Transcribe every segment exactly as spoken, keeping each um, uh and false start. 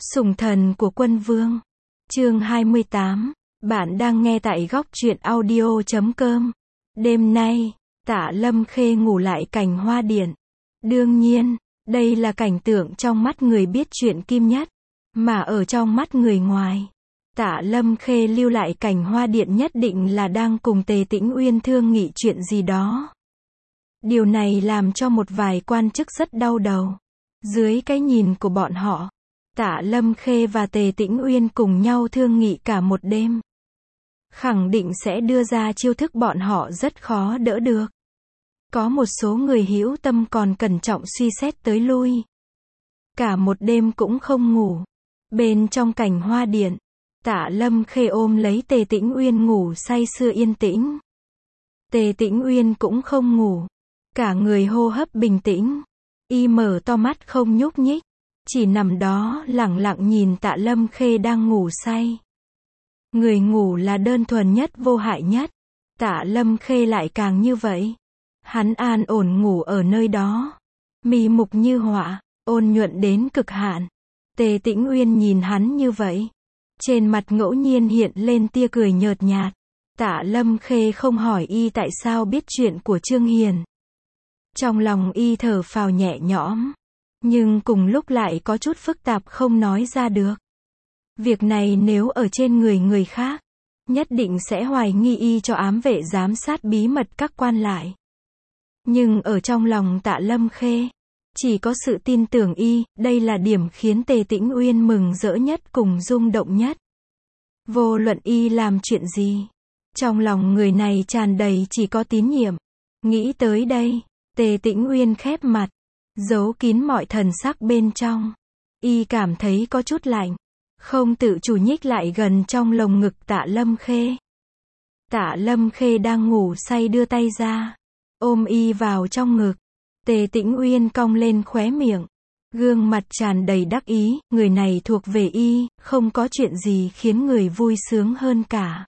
Sủng thần của quân vương. Chương hai mươi tám. Bạn đang nghe tại góc truyện audio chấm com. Đêm nay, Tạ Lâm Khê ngủ lại cành hoa điện. Đương nhiên, đây là cảnh tượng trong mắt người biết chuyện Kim nhất. Mà ở trong mắt người ngoài, Tạ Lâm Khê lưu lại cành hoa điện nhất định là đang cùng Tề Tĩnh Uyên thương nghị chuyện gì đó. Điều này làm cho một vài quan chức rất đau đầu. Dưới cái nhìn của bọn họ, Tạ Lâm Khê và Tề Tĩnh Uyên cùng nhau thương nghị cả một đêm. Khẳng định sẽ đưa ra chiêu thức bọn họ rất khó đỡ được. Có một số người hữu tâm còn cẩn trọng suy xét tới lui. Cả một đêm cũng không ngủ. Bên trong cành hoa điện, Tạ Lâm Khê ôm lấy Tề Tĩnh Uyên ngủ say sưa yên tĩnh. Tề Tĩnh Uyên cũng không ngủ. Cả người hô hấp bình tĩnh. Y mở to mắt không nhúc nhích. Chỉ nằm đó lẳng lặng nhìn Tạ Lâm Khê đang ngủ say. Người ngủ là đơn thuần nhất vô hại nhất. Tạ Lâm Khê lại càng như vậy. Hắn an ổn ngủ ở nơi đó. Mi mục như họa, ôn nhuận đến cực hạn. Tề Tĩnh Uyên nhìn hắn như vậy. Trên mặt ngẫu nhiên hiện lên tia cười nhợt nhạt. Tạ Lâm Khê không hỏi y tại sao biết chuyện của Trương Hiền. Trong lòng y thở phào nhẹ nhõm. Nhưng cùng lúc lại có chút phức tạp không nói ra được. Việc này nếu ở trên người người khác, nhất định sẽ hoài nghi y cho ám vệ giám sát bí mật các quan lại. Nhưng ở trong lòng Tạ Lâm Khê, chỉ có sự tin tưởng y, đây là điểm khiến Tề Tĩnh Uyên mừng rỡ nhất cùng rung động nhất. Vô luận y làm chuyện gì, trong lòng người này tràn đầy chỉ có tín nhiệm. Nghĩ tới đây, Tề Tĩnh Uyên khép mặt, giấu kín mọi thần sắc bên trong. Y cảm thấy có chút lạnh, không tự chủ nhích lại gần trong lồng ngực Tạ Lâm Khê. Tạ Lâm Khê đang ngủ say đưa tay ra, ôm y vào trong ngực. Tề Tĩnh Uyên cong lên khóe miệng, gương mặt tràn đầy đắc ý, người này thuộc về y, không có chuyện gì khiến người vui sướng hơn cả.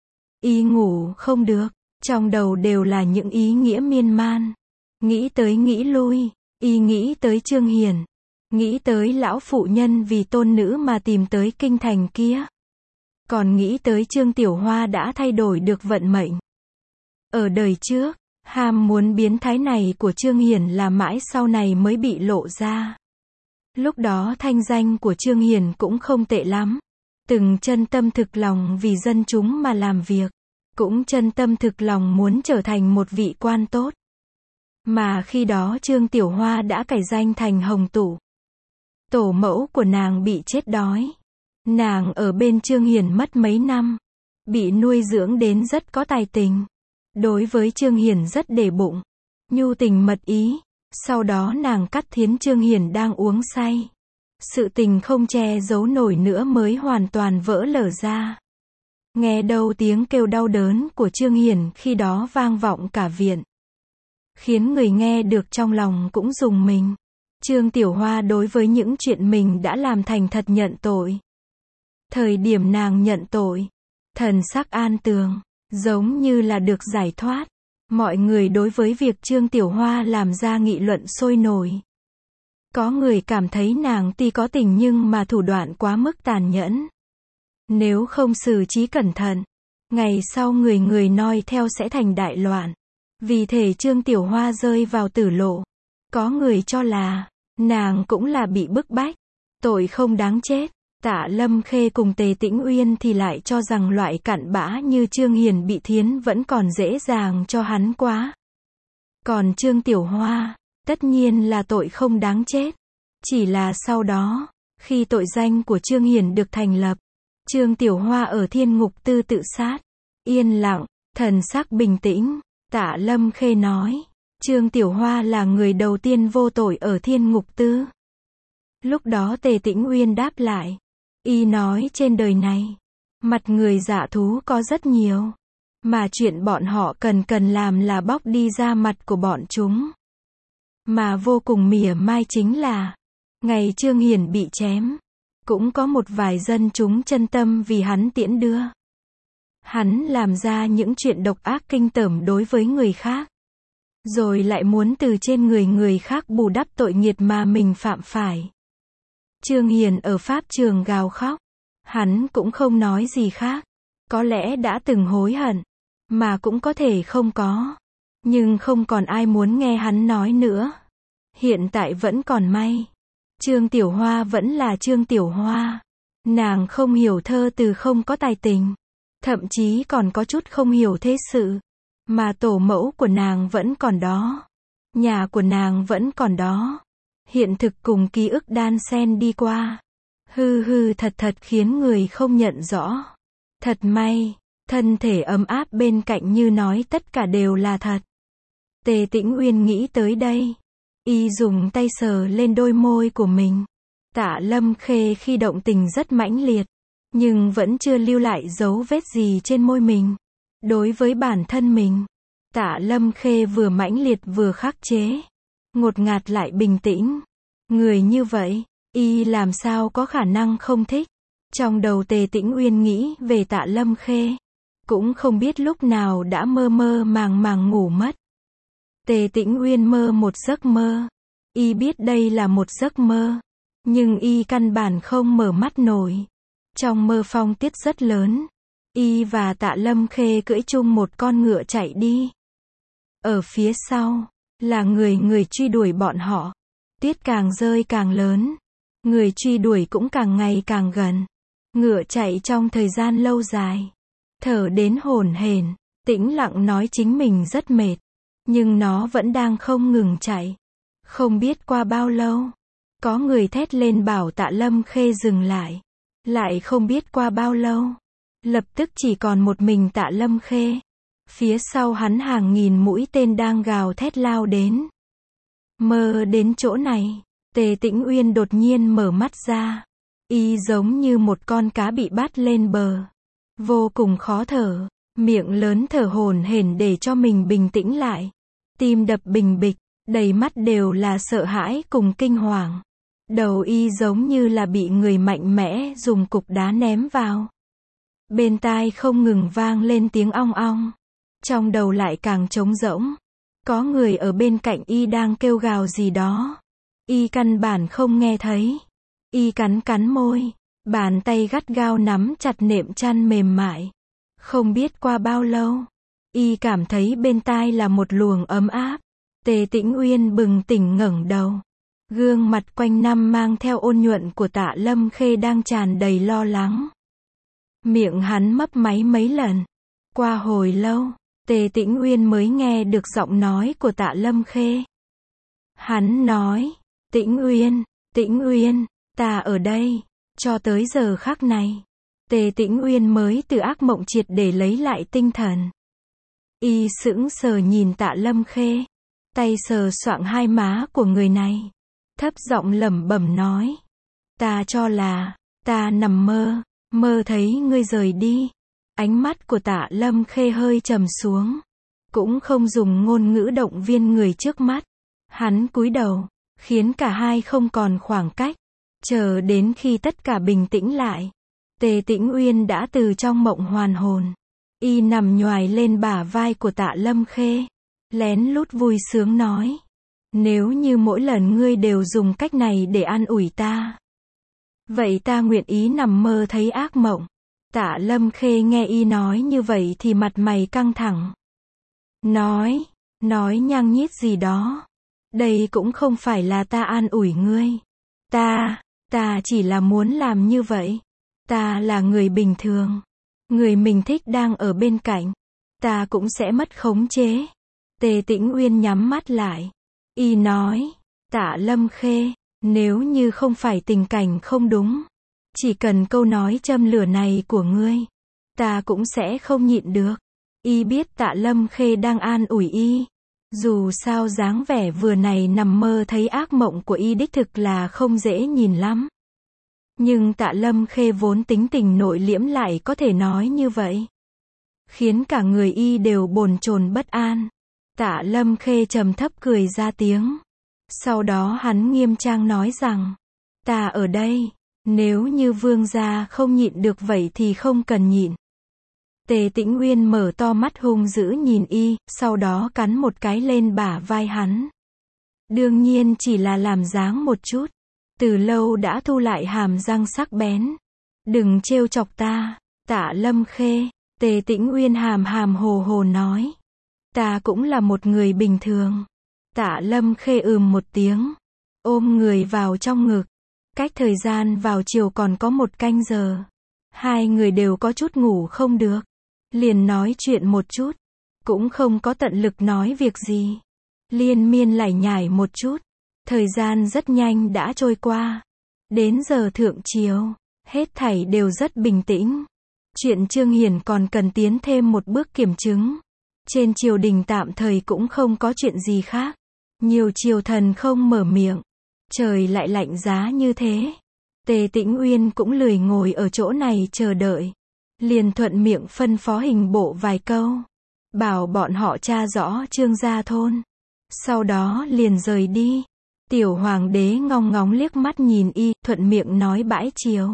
Y ngủ không được, trong đầu đều là những ý nghĩa miên man. Nghĩ tới nghĩ lui, y nghĩ tới Trương Hiền, nghĩ tới lão phụ nhân vì tôn nữ mà tìm tới kinh thành kia. Còn nghĩ tới Trương Tiểu Hoa đã thay đổi được vận mệnh. Ở đời trước, ham muốn biến thái này của Trương Hiền là mãi sau này mới bị lộ ra. Lúc đó thanh danh của Trương Hiền cũng không tệ lắm. Từng chân tâm thực lòng vì dân chúng mà làm việc. Cũng chân tâm thực lòng muốn trở thành một vị quan tốt. Mà khi đó Trương Tiểu Hoa đã cải danh thành Hồng Tụ. Tổ mẫu của nàng bị chết đói. Nàng ở bên Trương Hiền mất mấy năm. Bị nuôi dưỡng đến rất có tài tình. Đối với Trương Hiền rất để bụng. Nhu tình mật ý. Sau đó nàng cắt thiến Trương Hiền đang uống say. Sự tình không che giấu nổi nữa mới hoàn toàn vỡ lở ra. Nghe đâu tiếng kêu đau đớn của Trương Hiền khi đó vang vọng cả viện. Khiến người nghe được trong lòng cũng rùng mình. Trương Tiểu Hoa đối với những chuyện mình đã làm thành thật nhận tội. Thời điểm nàng nhận tội, thần sắc an tường, giống như là được giải thoát. Mọi người đối với việc Trương Tiểu Hoa làm ra nghị luận sôi nổi. Có người cảm thấy nàng tuy có tình nhưng mà thủ đoạn quá mức tàn nhẫn. Nếu không xử trí cẩn thận, ngày sau người người noi theo sẽ thành đại loạn. Vì thể Trương Tiểu Hoa rơi vào tử lộ. Có người cho là, nàng cũng là bị bức bách, tội không đáng chết. Tạ Lâm Khê cùng Tề Tĩnh Uyên thì lại cho rằng loại cặn bã như Trương Hiền bị thiến vẫn còn dễ dàng cho hắn quá. Còn Trương Tiểu Hoa, tất nhiên là tội không đáng chết. Chỉ là sau đó, khi tội danh của Trương Hiền được thành lập, Trương Tiểu Hoa ở thiên ngục tư tự sát. Yên lặng, thần sắc bình tĩnh. Tạ Lâm Khê nói, Trương Tiểu Hoa là người đầu tiên vô tội ở thiên ngục tư. Lúc đó Tề Tĩnh Uyên đáp lại, y nói trên đời này, mặt người dạ thú có rất nhiều. Mà chuyện bọn họ cần cần làm là bóc đi da mặt của bọn chúng. Mà vô cùng mỉa mai chính là, ngày Trương Hiền bị chém, cũng có một vài dân chúng chân tâm vì hắn tiễn đưa. Hắn làm ra những chuyện độc ác kinh tởm đối với người khác. Rồi lại muốn từ trên người người khác bù đắp tội nghiệt mà mình phạm phải. Trương Hiền ở pháp trường gào khóc. Hắn cũng không nói gì khác. Có lẽ đã từng hối hận, mà cũng có thể không có. Nhưng không còn ai muốn nghe hắn nói nữa. Hiện tại vẫn còn may. Trương Tiểu Hoa vẫn là Trương Tiểu Hoa. Nàng không hiểu thơ từ, không có tài tình. Thậm chí còn có chút không hiểu thế sự. Mà tổ mẫu của nàng vẫn còn đó. Nhà của nàng vẫn còn đó. Hiện thực cùng ký ức đan xen đi qua. Hư hư thật thật khiến người không nhận rõ. Thật may, thân thể ấm áp bên cạnh như nói tất cả đều là thật. Tề Tĩnh Uyên nghĩ tới đây. Y dùng tay sờ lên đôi môi của mình. Tạ Lâm Khê khi động tình rất mãnh liệt, nhưng vẫn chưa lưu lại dấu vết gì trên môi mình. Đối với bản thân mình, Tạ Lâm Khê vừa mãnh liệt vừa khắc chế. Ngột ngạt lại bình tĩnh. Người như vậy, y làm sao có khả năng không thích. Trong đầu Tề Tĩnh Uyên nghĩ về Tạ Lâm Khê. Cũng không biết lúc nào đã mơ mơ màng màng ngủ mất. Tề Tĩnh Uyên mơ một giấc mơ. Y biết đây là một giấc mơ. Nhưng y căn bản không mở mắt nổi. Trong mơ phong tiết rất lớn. Y và Tạ Lâm Khê cưỡi chung một con ngựa chạy đi. Ở phía sau, là người người truy đuổi bọn họ. Tiết càng rơi càng lớn. Người truy đuổi cũng càng ngày càng gần. Ngựa chạy trong thời gian lâu dài. Thở đến hổn hển, tĩnh lặng nói chính mình rất mệt. Nhưng nó vẫn đang không ngừng chạy. Không biết qua bao lâu, có người thét lên bảo Tạ Lâm Khê dừng lại. Lại không biết qua bao lâu, lập tức chỉ còn một mình Tạ Lâm Khê. Phía sau hắn hàng nghìn mũi tên đang gào thét lao đến. Mơ đến chỗ này, Tề Tĩnh Uyên đột nhiên mở mắt ra. Y giống như một con cá bị bắt lên bờ. Vô cùng khó thở, miệng lớn thở hổn hển để cho mình bình tĩnh lại. Tim đập bình bịch, đầy mắt đều là sợ hãi cùng kinh hoàng. Đầu y giống như là bị người mạnh mẽ dùng cục đá ném vào. Bên tai không ngừng vang lên tiếng ong ong. Trong đầu lại càng trống rỗng. Có người ở bên cạnh y đang kêu gào gì đó. Y căn bản không nghe thấy. Y cắn cắn môi. Bàn tay gắt gao nắm chặt nệm chăn mềm mại. Không biết qua bao lâu, y cảm thấy bên tai là một luồng ấm áp. Tề Tĩnh Uyên bừng tỉnh ngẩng đầu. Gương mặt quanh năm mang theo ôn nhuận của Tạ Lâm Khê đang tràn đầy lo lắng. Miệng hắn mấp máy mấy lần. Qua hồi lâu, Tề Tĩnh Uyên mới nghe được giọng nói của Tạ Lâm Khê. Hắn nói, Tĩnh Uyên, Tĩnh Uyên, ta ở đây. Cho tới giờ khắc này, Tề Tĩnh Uyên mới từ ác mộng triệt để lấy lại tinh thần. Y sững sờ nhìn Tạ Lâm Khê, tay sờ soạng hai má của người này, thấp giọng lẩm bẩm nói: "Ta cho là, ta nằm mơ, mơ thấy ngươi rời đi." Ánh mắt của Tạ Lâm Khê hơi trầm xuống, cũng không dùng ngôn ngữ động viên người trước mắt. Hắn cúi đầu, khiến cả hai không còn khoảng cách. Chờ đến khi tất cả bình tĩnh lại, Tề Tĩnh Uyên đã từ trong mộng hoàn hồn. Y nằm nhoài lên bả vai của Tạ Lâm Khê, lén lút vui sướng nói: "Nếu như mỗi lần ngươi đều dùng cách này để an ủi ta, vậy ta nguyện ý nằm mơ thấy ác mộng." Tạ Lâm Khê nghe y nói như vậy thì mặt mày căng thẳng. Nói, nói nhăng nhít gì đó. Đây cũng không phải là ta an ủi ngươi. Ta, ta chỉ là muốn làm như vậy. Ta là người bình thường. Người mình thích đang ở bên cạnh. Ta cũng sẽ mất khống chế. Tề Tĩnh Uyên nhắm mắt lại. Y nói, Tạ Lâm Khê, nếu như không phải tình cảnh không đúng, chỉ cần câu nói châm lửa này của ngươi, ta cũng sẽ không nhịn được. Y biết Tạ Lâm Khê đang an ủi y. Dù sao dáng vẻ vừa này nằm mơ thấy ác mộng của y đích thực là không dễ nhìn lắm. Nhưng Tạ Lâm Khê vốn tính tình nội liễm lại có thể nói như vậy, khiến cả người y đều bồn chồn bất an. Tạ Lâm Khê trầm thấp cười ra tiếng. Sau đó hắn nghiêm trang nói rằng, ta ở đây, nếu như vương gia không nhịn được vậy thì không cần nhịn. Tề Tĩnh Uyên mở to mắt hung dữ nhìn y, sau đó cắn một cái lên bả vai hắn. Đương nhiên chỉ là làm dáng một chút. từ lâu đã thu lại hàm răng sắc bén. Đừng trêu chọc ta, Tạ Lâm Khê. Tề Tĩnh Uyên hàm hàm hồ hồ nói. Ta cũng là một người bình thường. Tạ Lâm Khê ừm một tiếng, ôm người vào trong ngực. Cách thời gian vào chiều còn có một canh giờ. Hai người đều có chút ngủ không được. Liền nói chuyện một chút. Cũng không có tận lực nói việc gì. Liên miên lải nhải một chút. Thời gian rất nhanh đã trôi qua. Đến giờ thượng chiều, hết thảy đều rất bình tĩnh. Chuyện Trương Hiền còn cần tiến thêm một bước kiểm chứng. Trên triều đình tạm thời cũng không có chuyện gì khác. Nhiều triều thần không mở miệng. Trời lại lạnh giá như thế. Tề Tĩnh Uyên cũng lười ngồi ở chỗ này chờ đợi. Liền thuận miệng phân phó hình bộ vài câu. Bảo bọn họ tra rõ Trương gia thôn. Sau đó liền rời đi. Tiểu hoàng đế ngong ngóng liếc mắt nhìn y, thuận miệng nói bãi triều.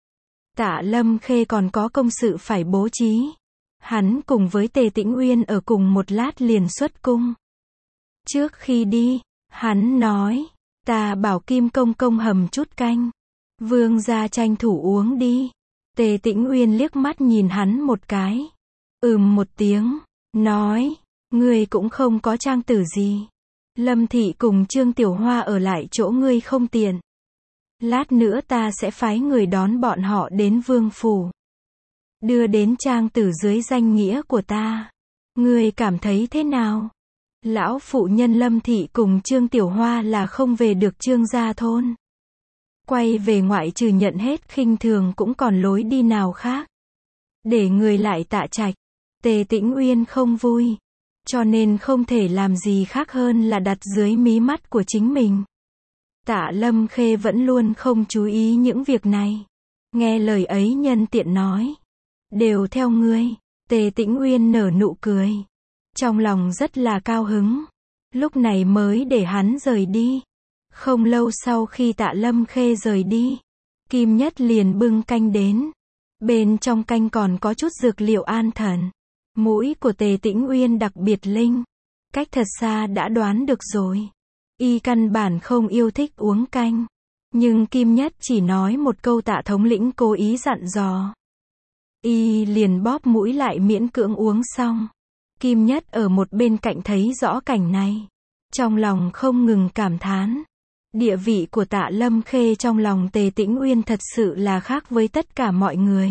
Tạ Lâm Khê còn có công sự phải bố trí. Hắn cùng với Tề Tĩnh Uyên ở cùng một lát liền xuất cung. Trước khi đi, hắn nói, ta bảo Kim công công hầm chút canh. Vương gia tranh thủ uống đi. Tề Tĩnh Uyên liếc mắt nhìn hắn một cái. Ừm một tiếng, nói, ngươi cũng không có trang tử gì. Lâm Thị cùng Trương Tiểu Hoa ở lại chỗ ngươi không tiện. Lát nữa ta sẽ phái người đón bọn họ đến vương phủ. Đưa đến trang tử dưới danh nghĩa của ta. Ngươi cảm thấy thế nào? Lão phụ nhân Lâm Thị cùng Trương Tiểu Hoa là không về được Trương gia thôn. Quay về ngoại trừ nhận hết khinh thường cũng còn lối đi nào khác. Để người lại Tạ Trạch. Tề Tĩnh Uyên không vui. Cho nên không thể làm gì khác hơn là đặt dưới mí mắt của chính mình. Tạ Lâm Khê vẫn luôn không chú ý những việc này. Nghe lời ấy nhân tiện nói. Đều theo ngươi. Tề Tĩnh Uyên nở nụ cười. Trong lòng rất là cao hứng. Lúc này mới để hắn rời đi. Không lâu sau khi Tạ Lâm Khê rời đi, Kim Nhất liền bưng canh đến. Bên trong canh còn có chút dược liệu an thần. Mũi của Tề Tĩnh Uyên đặc biệt linh. Cách thật xa đã đoán được rồi. Y căn bản không yêu thích uống canh. Nhưng Kim Nhất chỉ nói một câu Tạ thống lĩnh cố ý dặn dò. Y liền bóp mũi lại miễn cưỡng uống xong. Kim Nhất ở một bên cạnh thấy rõ cảnh này. Trong lòng không ngừng cảm thán. Địa vị của Tạ Lâm Khê trong lòng Tề Tĩnh Uyên thật sự là khác với tất cả mọi người.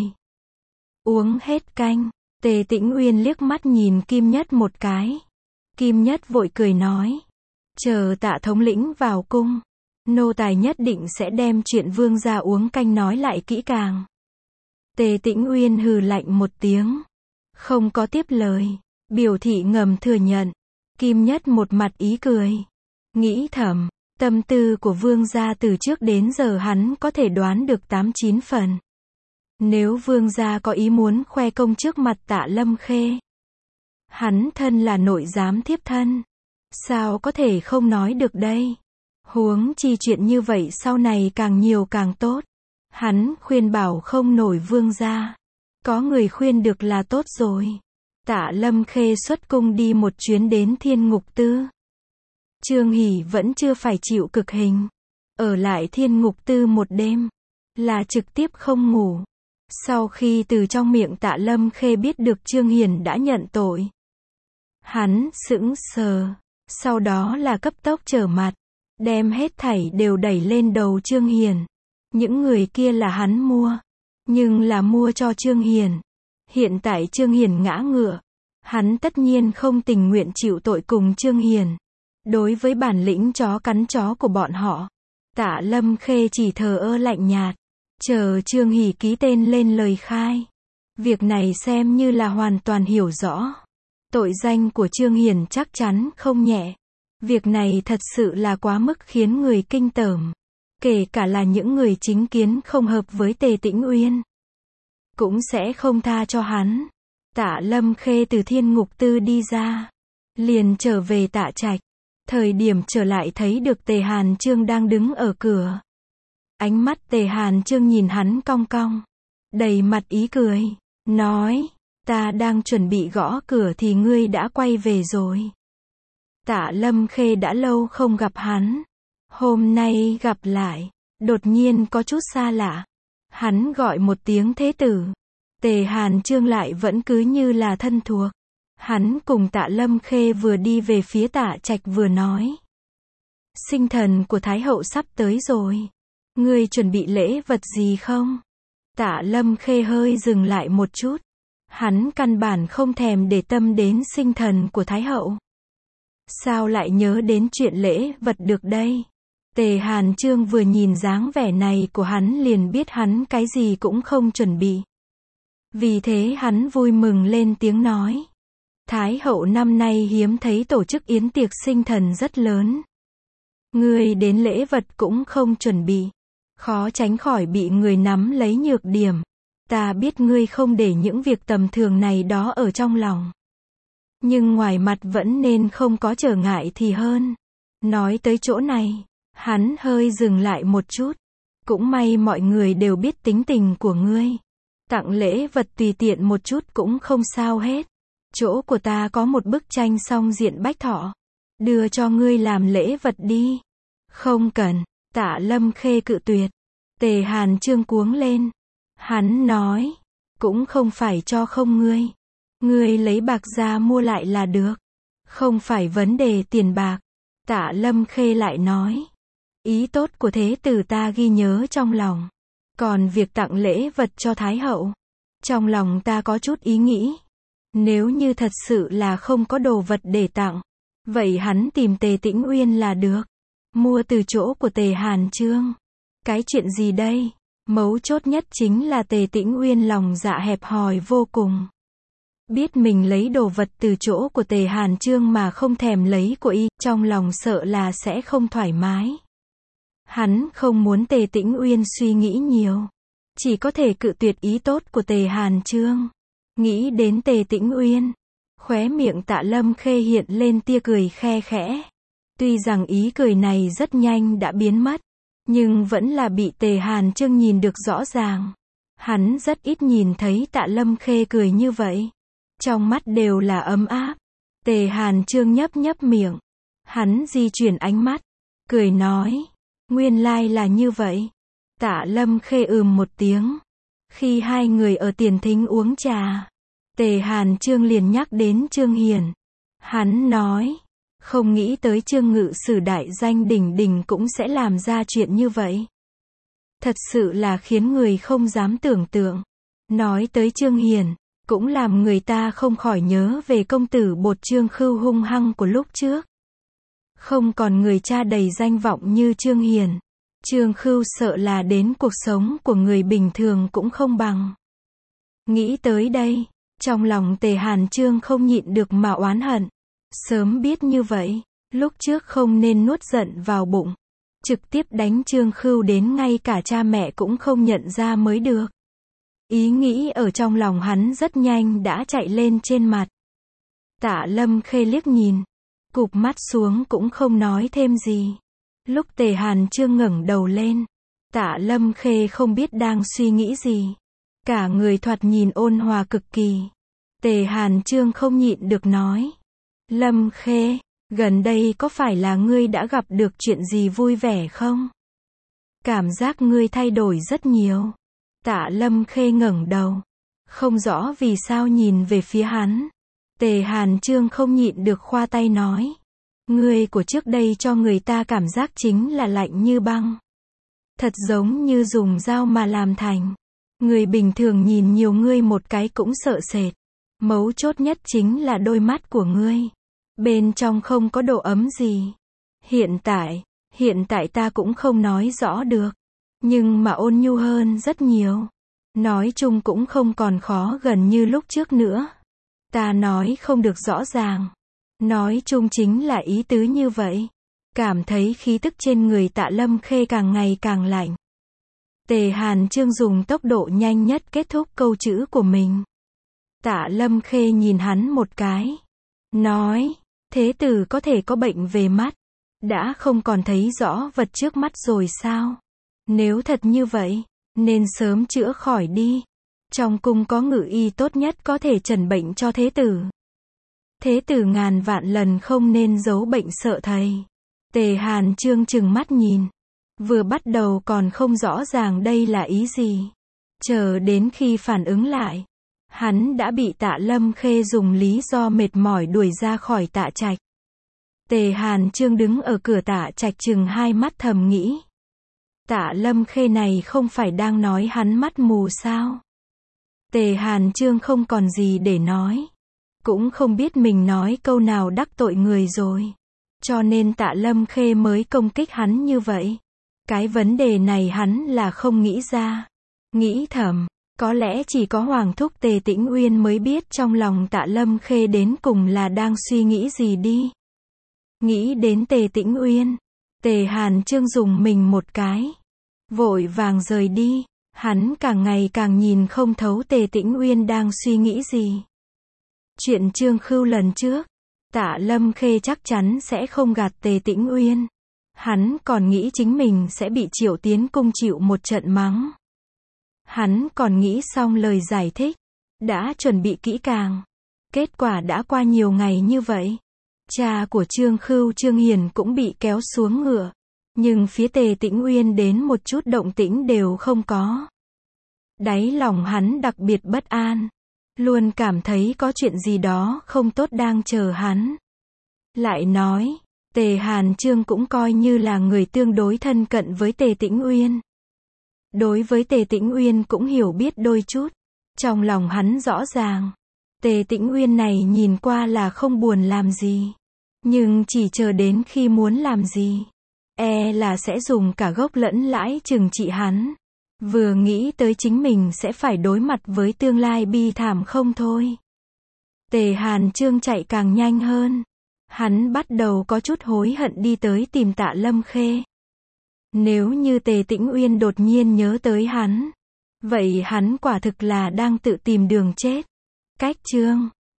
Uống hết canh, Tề Tĩnh Uyên liếc mắt nhìn Kim Nhất một cái. Kim Nhất vội cười nói. Chờ Tạ thống lĩnh vào cung. Nô tài nhất định sẽ đem chuyện vương gia uống canh nói lại kỹ càng. Tề Tĩnh Uyên hừ lạnh một tiếng. Không có tiếp lời. Biểu thị ngầm thừa nhận. Kim Nhất một mặt ý cười. Nghĩ thầm. Tâm tư của vương gia từ trước đến giờ hắn có thể đoán được tám chín phần. Nếu vương gia có ý muốn khoe công trước mặt Tạ Lâm Khê. Hắn thân là nội giám thiếp thân. Sao có thể không nói được đây? Huống chi chuyện như vậy sau này càng nhiều càng tốt. Hắn khuyên bảo không nổi vương gia. Có người khuyên được là tốt rồi. Tạ Lâm Khê xuất cung đi một chuyến đến Thiên Ngục Tư. Trương Hỷ vẫn chưa phải chịu cực hình. Ở lại Thiên Ngục Tư một đêm. Là trực tiếp không ngủ. Sau khi từ trong miệng Tạ Lâm Khê biết được Trương Hiền đã nhận tội. Hắn sững sờ. Sau đó là cấp tốc trở mặt. Đem hết thảy đều đẩy lên đầu Trương Hiền. Những người kia là hắn mua. Nhưng là mua cho Trương Hiền. Hiện tại Trương Hiền ngã ngựa. Hắn tất nhiên không tình nguyện chịu tội cùng Trương Hiền. Đối với bản lĩnh chó cắn chó của bọn họ, Tạ Lâm Khê chỉ thờ ơ lạnh nhạt. Chờ Trương Hỷ ký tên lên lời khai. Việc này xem như là hoàn toàn hiểu rõ. Tội danh của Trương Hiền chắc chắn không nhẹ. Việc này thật sự là quá mức khiến người kinh tởm. Kể cả là những người chính kiến không hợp với Tề Tĩnh Uyên. Cũng sẽ không tha cho hắn. Tạ Lâm Khê từ Thiên Ngục Tư đi ra. Liền trở về Tạ Trạch. Thời điểm trở lại thấy được Tề Hàn Trương đang đứng ở cửa. Ánh mắt Tề Hàn Trương nhìn hắn cong cong. Đầy mặt ý cười. Nói. Ta đang chuẩn bị gõ cửa thì ngươi đã quay về rồi. Tạ Lâm Khê đã lâu không gặp hắn. Hôm nay gặp lại. đột nhiên có chút xa lạ. Hắn gọi một tiếng thế tử. Tề Hàn Chương lại vẫn cứ như là thân thuộc. Hắn cùng Tạ Lâm Khê vừa đi về phía Tạ Trạch vừa nói. Sinh thần của Thái hậu sắp tới rồi. Ngươi chuẩn bị lễ vật gì không? Tạ Lâm Khê hơi dừng lại một chút. Hắn căn bản không thèm để tâm đến sinh thần của Thái hậu. Sao lại nhớ đến chuyện lễ vật được đây? Tề Hàn Chương vừa nhìn dáng vẻ này của hắn liền biết hắn cái gì cũng không chuẩn bị. Vì thế hắn vui mừng lên tiếng nói. Thái hậu năm nay hiếm thấy tổ chức yến tiệc sinh thần rất lớn. Ngươi đến lễ vật cũng không chuẩn bị. Khó tránh khỏi bị người nắm lấy nhược điểm. Ta biết ngươi không để những việc tầm thường này đó ở trong lòng. Nhưng ngoài mặt vẫn nên không có trở ngại thì hơn. Nói tới chỗ này, hắn hơi dừng lại một chút. Cũng may mọi người đều biết tính tình của ngươi. Tặng lễ vật tùy tiện một chút cũng không sao hết. Chỗ của ta có một bức tranh song diện bách thọ. Đưa cho ngươi làm lễ vật đi. Không cần. Tạ Lâm Khê cự tuyệt. Tề Hàn Chương cuống lên. Hắn nói. Cũng không phải cho không ngươi. Ngươi lấy bạc ra mua lại là được. Không phải vấn đề tiền bạc. Tạ Lâm Khê lại nói. Ý tốt của thế tử ta ghi nhớ trong lòng. Còn việc tặng lễ vật cho Thái hậu. Trong lòng ta có chút ý nghĩ. Nếu như thật sự là không có đồ vật để tặng. Vậy hắn tìm Tề Tĩnh Uyên là được. Mua từ chỗ của Tề Hàn Chương. Cái chuyện gì đây? Mấu chốt nhất chính là Tề Tĩnh Uyên lòng dạ hẹp hòi vô cùng. Biết mình lấy đồ vật từ chỗ của Tề Hàn Chương mà không thèm lấy của y, trong lòng sợ là sẽ không thoải mái. Hắn không muốn Tề Tĩnh Uyên suy nghĩ nhiều. Chỉ có thể cự tuyệt ý tốt của Tề Hàn Chương. Nghĩ đến Tề Tĩnh Uyên. Khóe miệng Tạ Lâm Khê hiện lên tia cười khe khẽ. Tuy rằng ý cười này rất nhanh đã biến mất. Nhưng vẫn là bị Tề Hàn Chương nhìn được rõ ràng. Hắn rất ít nhìn thấy Tạ Lâm Khê cười như vậy. Trong mắt đều là ấm áp. Tề Hàn Chương nhấp nhấp miệng. Hắn di chuyển ánh mắt. Cười nói. Nguyên lai là như vậy. Tạ Lâm Khê ừm một tiếng. Khi hai người ở tiền thính uống trà. Tề Hàn Chương liền nhắc đến Trương Hiền. Hắn nói. Không nghĩ tới Trương Ngự Sử đại danh đỉnh đỉnh cũng sẽ làm ra chuyện như vậy. Thật sự là khiến người không dám tưởng tượng. Nói tới Trương Hiền. Cũng làm người ta không khỏi nhớ về công tử bột Trương Khưu hung hăng của lúc trước. Không còn người cha đầy danh vọng như Trương Hiền. Trương Khưu sợ là đến cuộc sống của người bình thường cũng không bằng. Nghĩ tới đây, trong lòng Tề Hàn Chương không nhịn được mà oán hận. Sớm biết như vậy, lúc trước không nên nuốt giận vào bụng. Trực tiếp đánh Trương Khưu đến ngay cả cha mẹ cũng không nhận ra mới được. Ý nghĩ ở trong lòng hắn rất nhanh đã chạy lên trên mặt. Tạ Lâm Khê liếc nhìn. Cụp mắt xuống cũng không nói thêm gì. Lúc Tề Hàn Chương ngẩng đầu lên. Tạ Lâm Khê không biết đang suy nghĩ gì. Cả người thoạt nhìn ôn hòa cực kỳ. Tề Hàn Chương không nhịn được nói. Lâm Khê, gần đây có phải là ngươi đã gặp được chuyện gì vui vẻ không? Cảm giác ngươi thay đổi rất nhiều. Tạ Lâm Khê ngẩng đầu. Không rõ vì sao nhìn về phía hắn. Tề Hàn Chương không nhịn được khoa tay nói. Ngươi của trước đây cho người ta cảm giác chính là lạnh như băng. Thật giống như dùng dao mà làm thành. Người bình thường nhìn nhiều ngươi một cái cũng sợ sệt. Mấu chốt nhất chính là đôi mắt của ngươi. Bên trong không có độ ấm gì. Hiện tại, hiện tại ta cũng không nói rõ được. Nhưng mà ôn nhu hơn rất nhiều. Nói chung cũng không còn khó gần như lúc trước nữa. Ta nói không được rõ ràng. Nói chung chính là ý tứ như vậy. Cảm thấy khí tức trên người Tạ Lâm Khê càng ngày càng lạnh. Tề Hàn Chương dùng tốc độ nhanh nhất kết thúc câu chữ của mình. Tạ Lâm Khê nhìn hắn một cái. Nói, thế tử có thể có bệnh về mắt. Đã không còn thấy rõ vật trước mắt rồi sao? Nếu thật như vậy, nên sớm chữa khỏi đi. Trong cung có ngự y tốt nhất có thể trần bệnh cho thế tử. Thế tử ngàn vạn lần không nên giấu bệnh sợ thầy. Tề Hàn Chương trừng mắt nhìn. Vừa bắt đầu còn không rõ ràng đây là ý gì. Chờ đến khi phản ứng lại, hắn đã bị Tạ Lâm Khê dùng lý do mệt mỏi đuổi ra khỏi Tạ Trạch. Tề Hàn Chương đứng ở cửa Tạ Trạch chừng hai mắt thầm nghĩ. Tạ Lâm Khê này không phải đang nói hắn mắt mù sao? Tề Hàn Chương không còn gì để nói. Cũng không biết mình nói câu nào đắc tội người rồi. Cho nên Tạ Lâm Khê mới công kích hắn như vậy. Cái vấn đề này hắn là không nghĩ ra. Nghĩ thầm, có lẽ chỉ có Hoàng thúc Tề Tĩnh Uyên mới biết trong lòng Tạ Lâm Khê đến cùng là đang suy nghĩ gì đi. Nghĩ đến Tề Tĩnh Uyên, Tề Hàn Chương dùng mình một cái. Vội vàng rời đi, hắn càng ngày càng nhìn không thấu Tề Tĩnh Uyên đang suy nghĩ gì. Chuyện Trương Khưu lần trước, Tạ Lâm Khê chắc chắn sẽ không gạt Tề Tĩnh Uyên. Hắn còn nghĩ chính mình sẽ bị triệu tiến cung chịu một trận mắng. Hắn còn nghĩ xong lời giải thích, đã chuẩn bị kỹ càng. Kết quả đã qua nhiều ngày như vậy. Cha của Trương Khưu Trương Hiền cũng bị kéo xuống ngựa. Nhưng phía Tề Tĩnh Uyên đến một chút động tĩnh đều không có. Đáy lòng hắn đặc biệt bất an. Luôn cảm thấy có chuyện gì đó không tốt đang chờ hắn. Lại nói, Tề Hàn Chương cũng coi như là người tương đối thân cận với Tề Tĩnh Uyên. Đối với Tề Tĩnh Uyên cũng hiểu biết đôi chút. Trong lòng hắn rõ ràng, Tề Tĩnh Uyên này nhìn qua là không buồn làm gì. Nhưng chỉ chờ đến khi muốn làm gì, e là sẽ dùng cả gốc lẫn lãi trừng trị hắn. Vừa nghĩ tới chính mình sẽ phải đối mặt với tương lai bi thảm không thôi. Tề Hàn Chương chạy càng nhanh hơn. Hắn bắt đầu có chút hối hận đi tới tìm Tạ Lâm Khê. Nếu như Tề Tĩnh Uyên đột nhiên nhớ tới hắn, vậy hắn quả thực là đang tự tìm đường chết. Cách chương